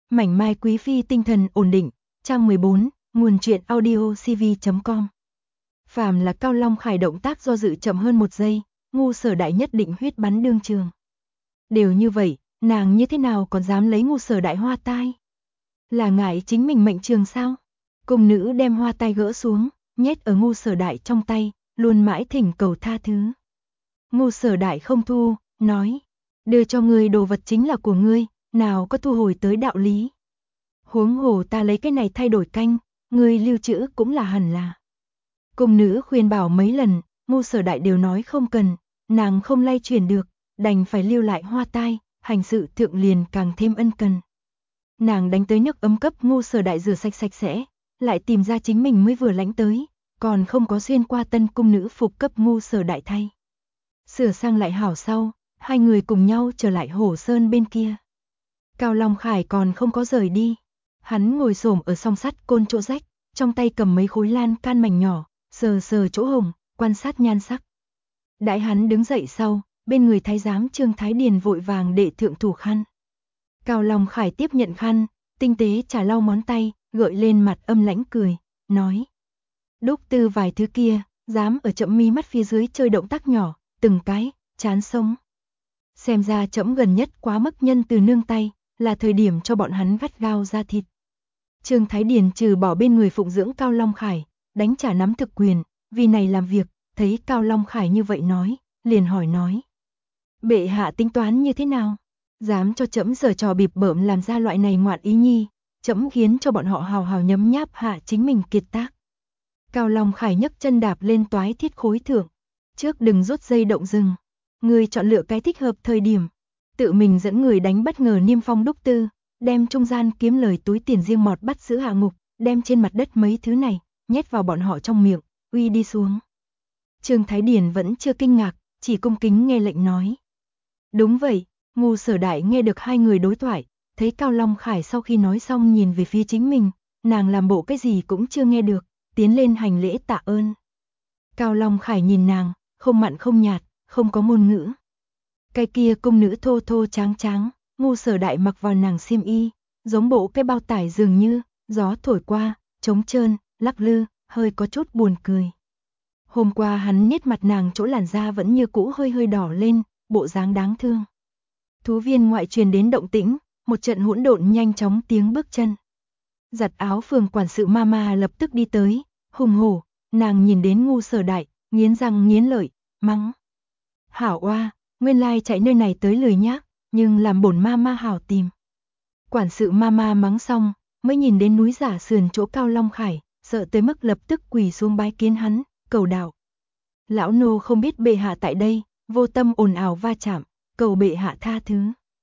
Mảnh mai quý phi tinh thần ổn định, trang 14, nguồn truyện audio cv.com. Phàm là Cao Long Khải động tác do dự chậm hơn 1 giây, Ngu Sở Đại nhất định huyết bắn đương trường. Đều như vậy, nàng như thế nào còn dám lấy Ngu Sở Đại hoa tai? Là ngại chính mình mệnh trường sao? Cung nữ đem hoa tai gỡ xuống, nhét ở Ngu Sở Đại trong tay, luôn mãi thỉnh cầu tha thứ. Ngu Sở Đại không thu, nói, đưa cho ngươi đồ vật chính là của ngươi, nào có thu hồi tới đạo lý. Huống hồ ta lấy cái này thay đổi canh, ngươi lưu trữ cũng là hẳn là. Cung nữ khuyên bảo mấy lần, Ngu Sở Đại đều nói không cần, nàng không lay chuyển được, đành phải lưu lại hoa tai, hành sự thượng liền càng thêm ân cần. Nàng đánh tới nước ấm cấp Ngu Sở Đại rửa sạch sạch sẽ, lại tìm ra chính mình mới vừa lãnh tới, còn không có xuyên qua tân cung nữ phục cấp Ngu Sở Đại thay. Sửa sang lại hảo sau, hai người cùng nhau trở lại Hồ Sơn bên kia. Cao Long Khải còn không có rời đi, hắn ngồi xổm ở song sắt côn chỗ rách, trong tay cầm mấy khối lan can mảnh nhỏ, sờ sờ chỗ hồng, quan sát nhan sắc. Đãi hắn đứng dậy sau, bên người thái giám Trương Thái Điền vội vàng để thượng thủ khăn. Cao Long Khải tiếp nhận khăn, tinh tế chà lau ngón tay, gợi lên mặt âm lãnh cười, nói: "Đúc tư vài thứ kia, dám ở chậm mi mắt phía dưới chơi động tác nhỏ, từng cái, chán sống. Xem ra trẫm gần nhất quá mức nhân từ nương tay, là thời điểm cho bọn hắn gắt gao ra thịt." Trương Thái Điền trừ bỏ bên người phụng dưỡng Cao Long Khải, đánh trả nắm thực quyền, vì này làm việc, thấy Cao Long Khải như vậy nói, liền hỏi nói: "Bệ hạ tính toán như thế nào? Dám cho trẫm giở trò bịp bợm làm ra loại này ngoạn ý nhi, trẫm khiến cho bọn họ hào hào nhấm nháp hạ chính mình kiệt tác." Cao Long Khải nhấc chân đạp lên toái thiết khối thượng, trước đừng rút dây động rừng, người chọn lựa cái thích hợp thời điểm, tự mình dẫn người đánh bất ngờ Niêm Phong đúc tư, đem trung gian kiếm lời túi tiền riêng mọt bắt giữ hạ ngục, đem trên mặt đất mấy thứ này nhét vào bọn họ trong miệng, uy đi xuống. Trương Thái Điền vẫn chưa kinh ngạc, chỉ cung kính nghe lệnh nói: "Đúng vậy." Ngu Sở Đại nghe được hai người đối thoại, thấy Cao Long Khải sau khi nói xong nhìn về phía chính mình, nàng làm bộ cái gì cũng chưa nghe được, tiến lên hành lễ tạ ơn. Cao Long Khải nhìn nàng, không mặn không nhạt, không có ngôn ngữ. Cái kia cung nữ thô thô tráng tráng, Ngu Sở Đại mặc vào nàng xiêm y, giống bộ cái bao tải dường như, gió thổi qua, trống trơn, lắc lư, hơi có chút buồn cười. Hôm qua hắn niết mặt nàng chỗ làn da vẫn như cũ hơi hơi đỏ lên, bộ dáng đáng thương. Thú viên ngoại truyền đến động tĩnh, một trận hỗn độn nhanh chóng tiếng bước chân. Giặt áo phường quản sự Mama lập tức đi tới, hùng hổ, nàng nhìn đến Ngu Sở Đại, nghiến răng nghiến lợi, mắng: "Hảo oa, nguyên lai chạy nơi này tới lười nhác, nhưng làm bổn Mama hảo tìm." Quản sự Mama mắng xong, mới nhìn đến núi giả sườn chỗ Cao Long Khải, sợ tới mức lập tức quỳ xuống bái kiến hắn, cầu đạo: "Lão nô không biết bệ hạ tại đây, vô tâm ồn ào va chạm, cầu bệ hạ tha thứ."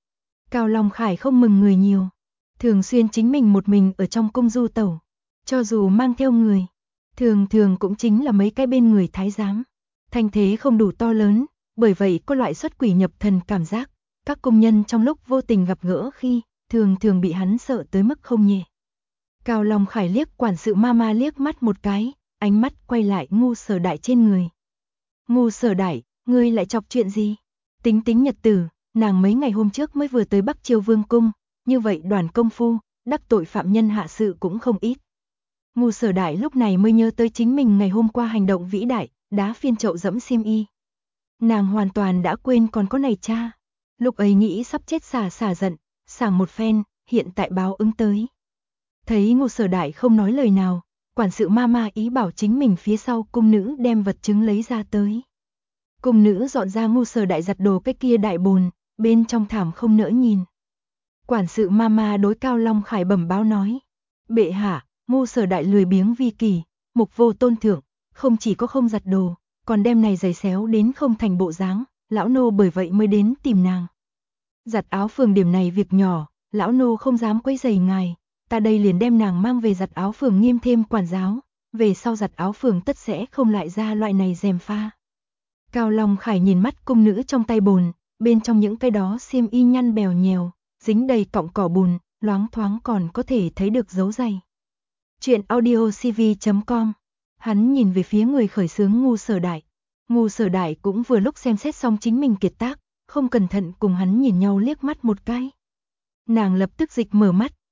Cao Long Khải không mừng người nhiều, thường xuyên chính mình một mình ở trong cung du tẩu, cho dù mang theo người, thường thường cũng chính là mấy cái bên người thái giám. Thanh thế không đủ to lớn, bởi vậy có loại xuất quỷ nhập thần cảm giác, các công nhân trong lúc vô tình gặp gỡ khi, thường thường bị hắn sợ tới mức không nhẹ. Cao Long Khải liếc quản sự Mama liếc mắt một cái, ánh mắt quay lại Ngu Sở Đại trên người. "Ngu Sở Đại, ngươi lại chọc chuyện gì?" Tính tính nhật tử, nàng mấy ngày hôm trước mới vừa tới Bắc Chiêu Vương cung, như vậy đoàn công phu, đắc tội phạm nhân hạ sự cũng không ít. Ngu Sở Đại lúc này mới nhớ tới chính mình ngày hôm qua hành động vĩ đại, đá phiên chậu dẫm xiêm y. Nàng hoàn toàn đã quên còn có này cha. Lúc ấy nghĩ sắp chết xả giận, sảng một phen, hiện tại báo ứng tới. Thấy Ngu Sở Đại không nói lời nào, quản sự Mama ý bảo chính mình phía sau cung nữ đem vật chứng lấy ra tới. Cung nữ dọn ra Ngu Sở Đại giặt đồ cái kia đại bồn, bên trong thảm không nỡ nhìn. Quản sự Mama đối Cao Long Khải bẩm báo nói: "Bệ hạ, Ngu Sở Đại lười biếng vi kỳ, mục vô tôn thượng, không chỉ có không giặt đồ, còn đem này giày xéo đến không thành bộ dáng, lão nô bởi vậy mới đến tìm nàng. Giặt áo phường điểm này việc nhỏ, lão nô không dám quấy rầy ngài, ta đây liền đem nàng mang về giặt áo phường nghiêm thêm quản giáo, về sau giặt áo phường tất sẽ không lại ra loại này gièm pha." Cao Long Khải nhìn mắt cung nữ trong tay bồn, bên trong những cái đó xiêm y nhăn bèo nhèo, dính đầy cọng cỏ bùn, loáng thoáng còn có thể thấy được dấu giày. Truyện audio cv.com. Hắn nhìn về phía người khởi xướng Ngu Sở Đại. Ngu Sở Đại cũng vừa lúc xem xét xong chính mình kiệt tác, không cẩn thận cùng hắn nhìn nhau liếc mắt một cái. Nàng lập tức dịch mở mắt,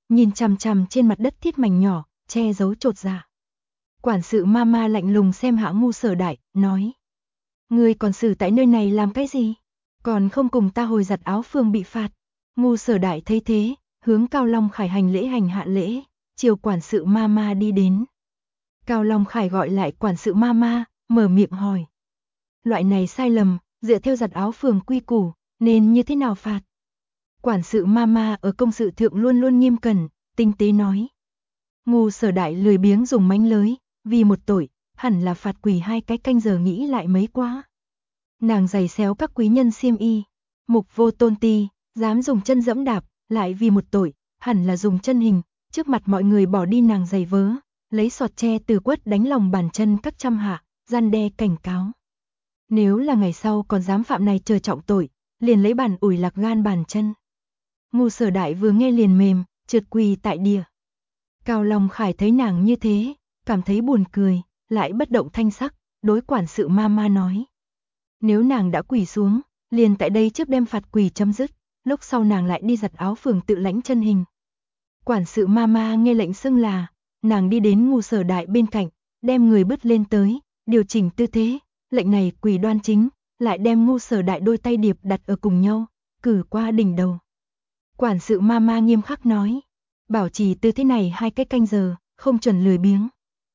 nhìn chằm chằm trên mặt đất thiết mảnh nhỏ, che giấu chột dạ. Quản sự Mama lạnh lùng xem Hạ Ngu Sở Đại, nói: "Ngươi còn xử tại nơi này làm cái gì? Còn không cùng ta hồi giặt áo phường bị phạt." Ngu Sở Đại thấy thế, hướng Cao Long Khải hành lễ hành hạ lễ, chiều quản sự Mama đi đến. Cao Long Khải gọi lại quản sự Mama, mở miệng hỏi: "Loại này sai lầm, dựa theo giặt áo phường quy củ, nên như thế nào phạt?" Quản sự Mama ở công sự thượng luôn luôn nghiêm cẩn, tinh tế nói: "Ngu Sở Đại lười biếng dùng mánh lới, vì một tội, hẳn là phạt quỳ 2 cái canh giờ nghĩ lại mấy quá. Nàng giày xéo các quý nhân xiêm y, mục vô tôn ti, dám dùng chân dẫm đạp, lại vì một tội, hẳn là dùng chân hình, trước mặt mọi người bỏ đi nàng giày vớ, lấy sọt tre từ quất đánh lòng bàn chân các trăm hạ, gian đe cảnh cáo. Nếu là ngày sau còn dám phạm này chờ trọng tội, liền lấy bàn ủi lạc gan bàn chân." Ngu Sở Đại vừa nghe liền mềm, trượt quỳ tại địa. Cao Long Khải thấy nàng như thế, cảm thấy buồn cười, lại bất động thanh sắc, đối quản sự Mama nói: "Nếu nàng đã quỳ xuống, liền tại đây trước đem phạt quỳ chấm dứt, lúc sau nàng lại đi giặt áo phường tự lãnh chân hình." Quản sự Mama nghe lệnh xưng là, nàng đi đến Ngu Sở Đại bên cạnh, đem người bứt lên tới, điều chỉnh tư thế, lệnh này quỳ đoan chính, lại đem Ngu Sở Đại đôi tay điệp đặt ở cùng nhau, cử qua đỉnh đầu. Quản sự Mama nghiêm khắc nói: "Bảo trì tư thế này 2 cái canh giờ, không chuẩn lười biếng."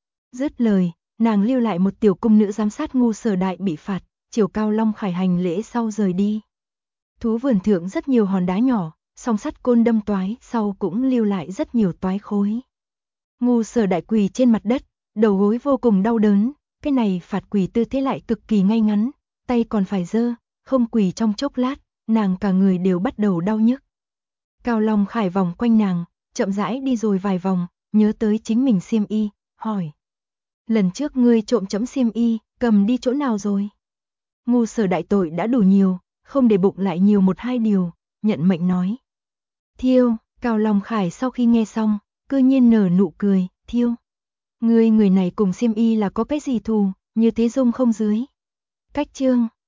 Dứt lời, nàng lưu lại một tiểu cung nữ giám sát Ngu Sở Đại bị phạt, chiều Cao Long Khải hành lễ sau rời đi. Thú vườn thượng rất nhiều hòn đá nhỏ, song sắt côn đâm toái, sau cũng lưu lại rất nhiều toái khối. Ngu Sở Đại quỳ trên mặt đất, đầu gối vô cùng đau đớn, cái này phạt quỳ tư thế lại cực kỳ ngay ngắn, tay còn phải giơ, không quỳ trong chốc lát, nàng cả người đều bắt đầu đau nhức. Cao Long Khải vòng quanh nàng, chậm rãi đi rồi vài vòng, nhớ tới chính mình xiêm y, hỏi: "Lần trước ngươi trộm chấm xiêm y, cầm đi chỗ nào rồi?" Ngu Sở Đại tội đã đủ nhiều, không để bụng lại nhiều 1-2 điều, nhận mệnh nói: "Thiêu." Cao Long Khải sau khi nghe xong, cư nhiên nở nụ cười: "Thiêu? Ngươi người này cùng xiêm y là có cái gì thù, như thế dung không dưới?" Cách chương